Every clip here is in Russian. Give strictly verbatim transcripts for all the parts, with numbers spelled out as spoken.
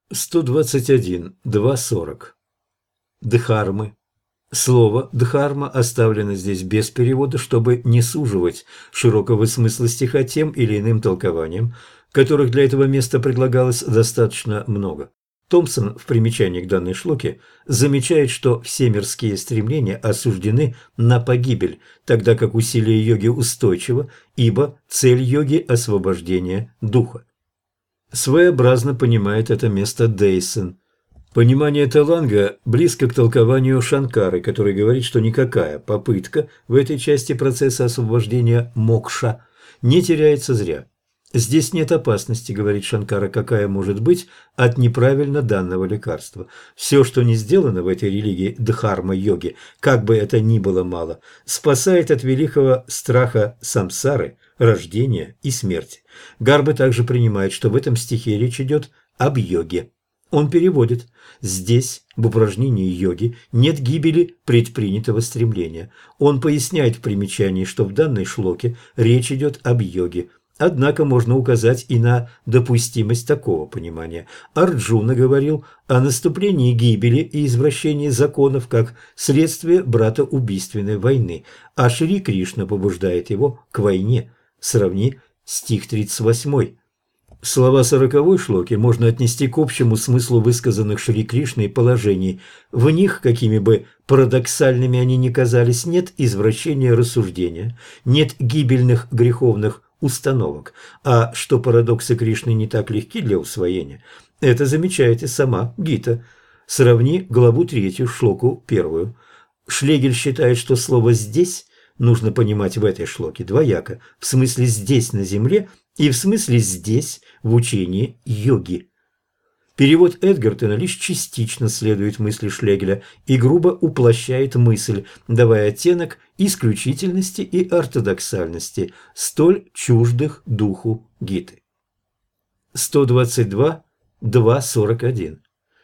сто двадцать один, два сорок. Дхармы. Слово «дхарма» оставлено здесь без перевода, чтобы не суживать широкого смысла стиха тем или иным толкованием, которых для этого места предлагалось достаточно много. Томпсон в примечании к данной шлоке замечает, что все мирские стремления осуждены на погибель, тогда как усилие йоги устойчиво, ибо цель йоги – освобождение духа. Своеобразно понимает это место Дейсон. Понимание Таланга близко к толкованию Шанкары, который говорит, что никакая попытка в этой части процесса освобождения мокша не теряется зря. Здесь нет опасности, говорит Шанкара, какая может быть от неправильно данного лекарства. Все, что не сделано в этой религии дхарма-йоги, как бы это ни было мало, спасает от великого страха самсары, рождения и смерти. Гарбы также принимает, что в этом стихе речь идет об йоге. Он переводит: здесь, в упражнении йоги, нет гибели предпринятого стремления. Он поясняет в примечании, что в данной шлоке речь идет об йоге. Однако можно указать и на допустимость такого понимания. Арджуна говорил о наступлении гибели и извращении законов как следствие братоубийственной войны, а Шри Кришна побуждает его к войне. Сравни стих тридцать восемь. Слова сороковой шлоки можно отнести к общему смыслу высказанных Шри Кришной положений. В них, какими бы парадоксальными они ни казались, нет извращения рассуждения, нет гибельных греховных установок. А что парадоксы Кришны не так легки для усвоения, это замечает и сама Гита. Сравни главу третью, шлоку первую. Шлегель считает, что слово «здесь» нужно понимать в этой шлоке двояко, в смысле «здесь на земле» и в смысле «здесь» в учении йоги. Перевод Эдгартена лишь частично следует мысли Шлегеля и грубо уплощает мысль, давая оттенок исключительности и ортодоксальности, столь чуждых духу Гиты. сто двадцать два, два сорок один.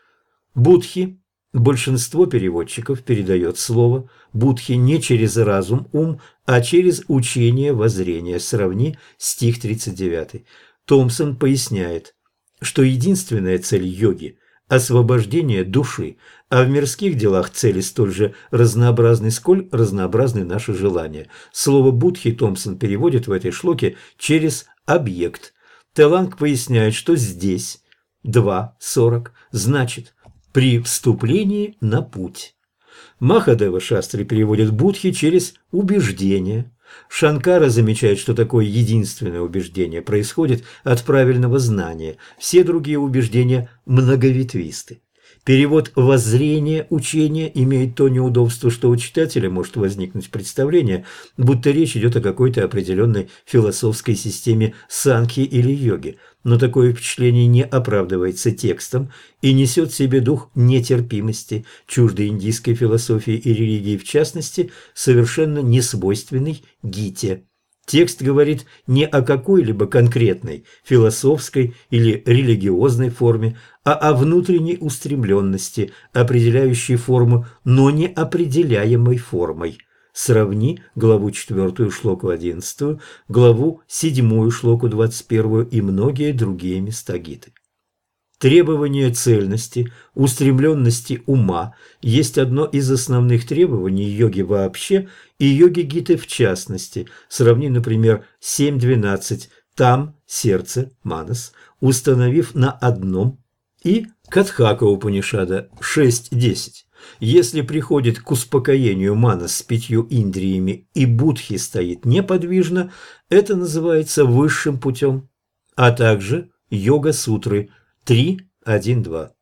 Будхи. Большинство переводчиков передает слово будхи не через разум, ум, а через учение, воззрение. Сравни стих тридцать девять. Томпсон поясняет, что единственная цель йоги – освобождение души, а в мирских делах цели столь же разнообразны, сколь разнообразны наши желания. Слово «будхи» Томпсон переводит в этой шлоке через «объект». Таланг поясняет, что здесь два сорок значит «при вступлении на путь». Махадева Шастри переводит будхи через «убеждение». Шанкара замечает, что такое единственное убеждение происходит от правильного знания, все другие убеждения многоветвисты. Перевод «воззрение», «учение» имеет то неудобство, что у читателя может возникнуть представление, будто речь идет о какой-то определенной философской системе санхи или йоги, но такое впечатление не оправдывается текстом и несет в себе дух нетерпимости, чуждой индийской философии и религии, в частности, совершенно несвойственной Гите. Текст говорит не о какой-либо конкретной философской или религиозной форме, а о внутренней устремленности, определяющей форму, но не определяемой формой. Сравни главу четвертую, шлоку одиннадцатую, главу седьмую, шлоку двадцать первую и многие другие места Гиты. Требование цельности, устремленности ума есть одно из основных требований йоги вообще и йоги Гиты в частности. Сравни, например, семь двенадцать, там сердце, манас, установив на одном, и Катхака Упанишада шесть десять. Если приходит к успокоению манас с пятью индриями и будхи стоит неподвижно, это называется высшим путем, а также йога-сутры три один два.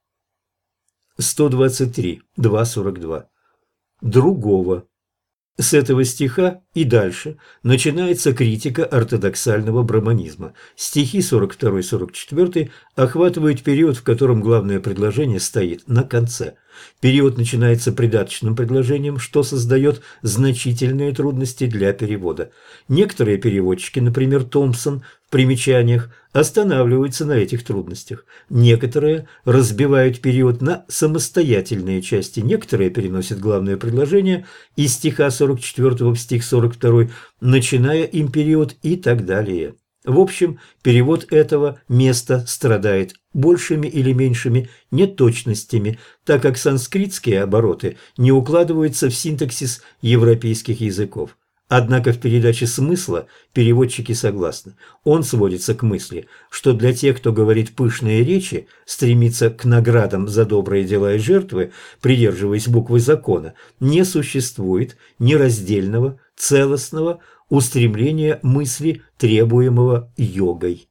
сто двадцать три, два сорок два. Другого. С этого стиха и дальше начинается критика ортодоксального браманизма. Стихи сорок два сорок четыре охватывают период, в котором главное предложение стоит на конце. Период начинается придаточным предложением, что создает значительные трудности для перевода. Некоторые переводчики, например, Томпсон, в примечаниях останавливаются на этих трудностях. Некоторые разбивают период на самостоятельные части, некоторые переносят главное предложение из стиха сорок четвёртого в стих сорок второй, начиная им период и так далее. В общем, перевод этого места страдает большими или меньшими неточностями, так как санскритские обороты не укладываются в синтаксис европейских языков. Однако в передаче смысла переводчики согласны. Он сводится к мысли, что для тех, кто говорит пышные речи, стремится к наградам за добрые дела и жертвы, придерживаясь буквы закона, не существует нераздельного, целостного устремления мысли, требуемого йогой.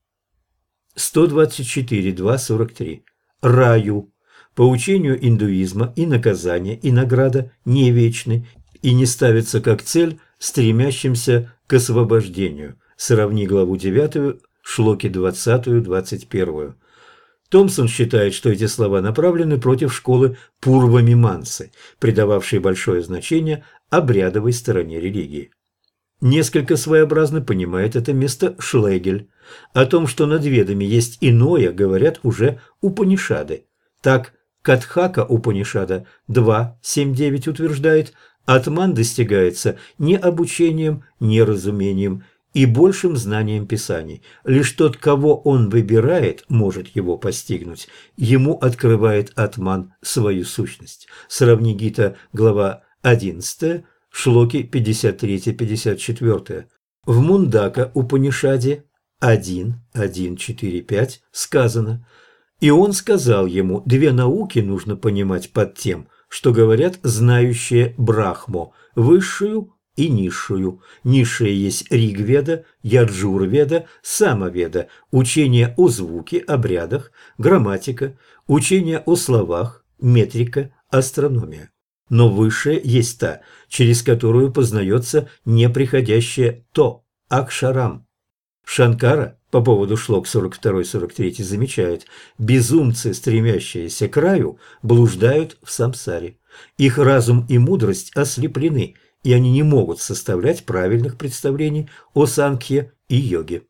сто двадцать четыре два сорок три. Раю. По учению индуизма и наказание, и награда не вечны, и не ставится как цель стремящимся к освобождению. Сравни главу девятую, шлоки двадцатую двадцать первую. Томпсон считает, что эти слова направлены против школы Пурва-мимансы, придававшей большое значение обрядовой стороне религии. Несколько своеобразно понимает это место Шлегель. О том, что над ведами есть иное, говорят уже Упанишады. Так, Катхака Упанишада два семь девять утверждает: атман достигается не обучением, не разумением и большим знанием писаний. Лишь тот, кого он выбирает, может его постигнуть. Ему открывает атман свою сущность. Сравни Гита, глава одиннадцатая, шлоки пятьдесят три пятьдесят четыре. В Мундака Упанишаде один один четыре пять сказано: «И он сказал ему, две науки нужно понимать под тем, что говорят знающие Брахмо, высшую и низшую. Низшая есть Ригведа, Яджурведа, Самаведа, учение о звуке, обрядах, грамматика, учение о словах, метрика, астрономия. Но высшая есть та, через которую познается неприходящее то, Акшарам». Шанкара по поводу шлок сорок два сорок три замечает: безумцы, стремящиеся к раю, блуждают в самсаре. Их разум и мудрость ослеплены, и они не могут составлять правильных представлений о санкхье и йоге.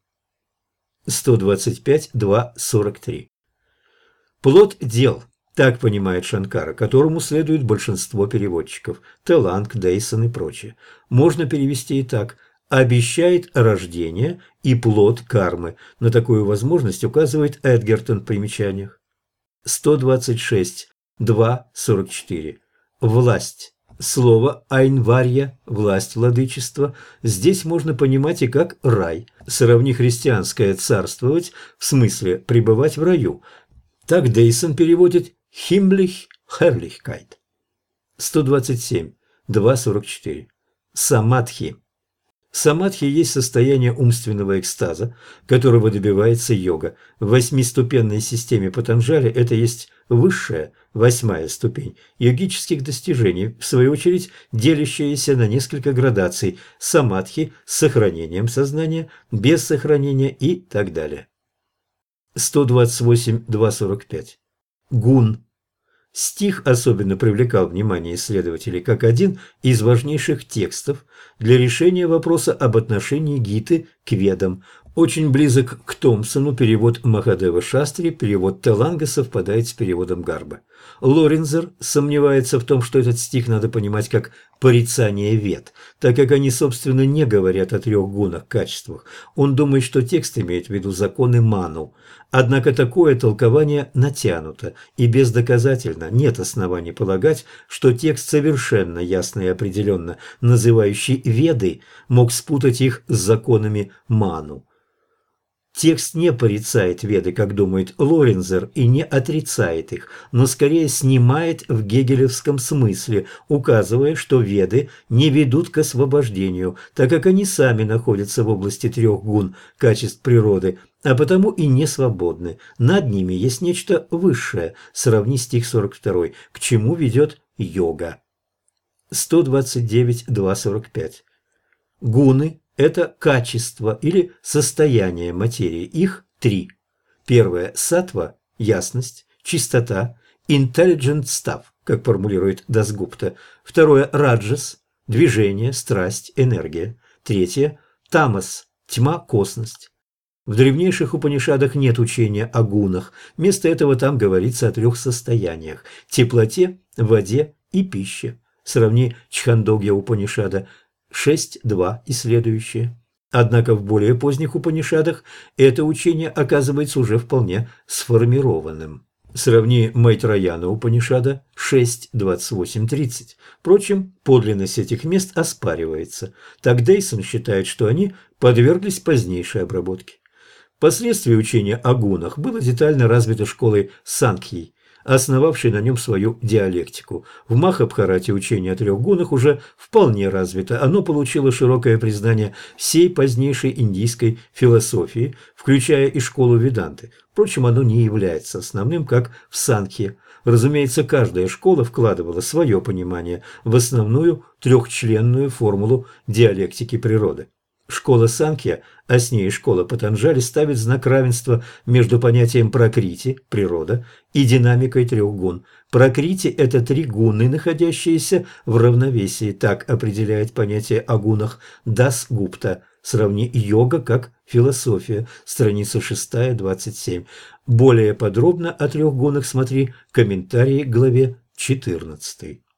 сто двадцать пять два сорок три. Плод дел, так понимает Шанкара, которому следует большинство переводчиков, Теланг, Дейсон и прочее. Можно перевести и так: обещает рождение и плод кармы. На такую возможность указывает Эдгертон в примечаниях. сто двадцать шесть два сорок четыре. Власть. Слово «айнварья» – власть, владычество. Здесь можно понимать и как рай. Сравни христианское «царствовать» в смысле «пребывать в раю». Так Дейсон переводит «химлих херлихкайт». сто двадцать семь два сорок четыре. Самадхи. Самадхи есть состояние умственного экстаза, которого добивается йога. В восьмиступенной системе Патанджали это есть высшая, восьмая ступень йогических достижений, в свою очередь делящаяся на несколько градаций: самадхи с сохранением сознания, без сохранения и так далее. сто двадцать восемь два сорок пять. Гун. Стих особенно привлекал внимание исследователей как один из важнейших текстов для решения вопроса об отношении Гиты к Ведам. Очень близок к Томпсону перевод Махадева Шастри, перевод Теланга совпадает с переводом Гарбы. Лорензер сомневается в том, что этот стих надо понимать как порицание Вед, так как они, собственно, не говорят о трех гунах, качествах. Он думает, что текст имеет в виду законы Ману. Однако такое толкование натянуто и бездоказательно. Нет оснований полагать, что текст, совершенно ясно и определенно называющий Веды, мог спутать их с законами Ману. Текст не порицает Веды, как думает Лорензер, и не отрицает их, но скорее снимает в гегелевском смысле, указывая, что Веды не ведут к освобождению, так как они сами находятся в области трех гун, качеств природы, а потому и не свободны. Над ними есть нечто высшее, сравни стих сорок два, к чему ведет йога. сто двадцать девять два сорок пять. Гуны – это качество или состояние материи. Их три. Первое – саттва, ясность, чистота, intelligent stuff, как формулирует Дасгупта. Второе – раджас, движение, страсть, энергия. Третье – тамас, тьма, косность. В древнейших Упанишадах нет учения о гунах. Вместо этого там говорится о трех состояниях – теплоте, воде и пище. Сравни Чхандогья Упанишада шесть два и следующее. Однако в более поздних Упанишадах это учение оказывается уже вполне сформированным. Сравни Майтраяна Упанишада шесть двадцать восемь тридцать. Впрочем, подлинность этих мест оспаривается. Так Дейсон считает, что они подверглись позднейшей обработке. Впоследствии учение о гунах было детально развито школой Санкхьи, основавшей на нем свою диалектику. В Махабхарате учение о трех гунах уже вполне развито. Оно получило широкое признание всей позднейшей индийской философии, включая и школу Веданты. Впрочем, оно не является основным, как в Санкхье. Разумеется, каждая школа вкладывала свое понимание в основную трехчленную формулу диалектики природы. Школа Санкхья, а с ней и школа Патанджали, ставит знак равенства между понятием пракрити – природа и динамикой трех гун. Пракрити – это три гуны, находящиеся в равновесии. Так определяет понятие о гунах Дас Гупта. Сравни йога как философия, страница шестая, двадцать семь. Более подробно о трех гунах смотри комментарии к главе четырнадцатой.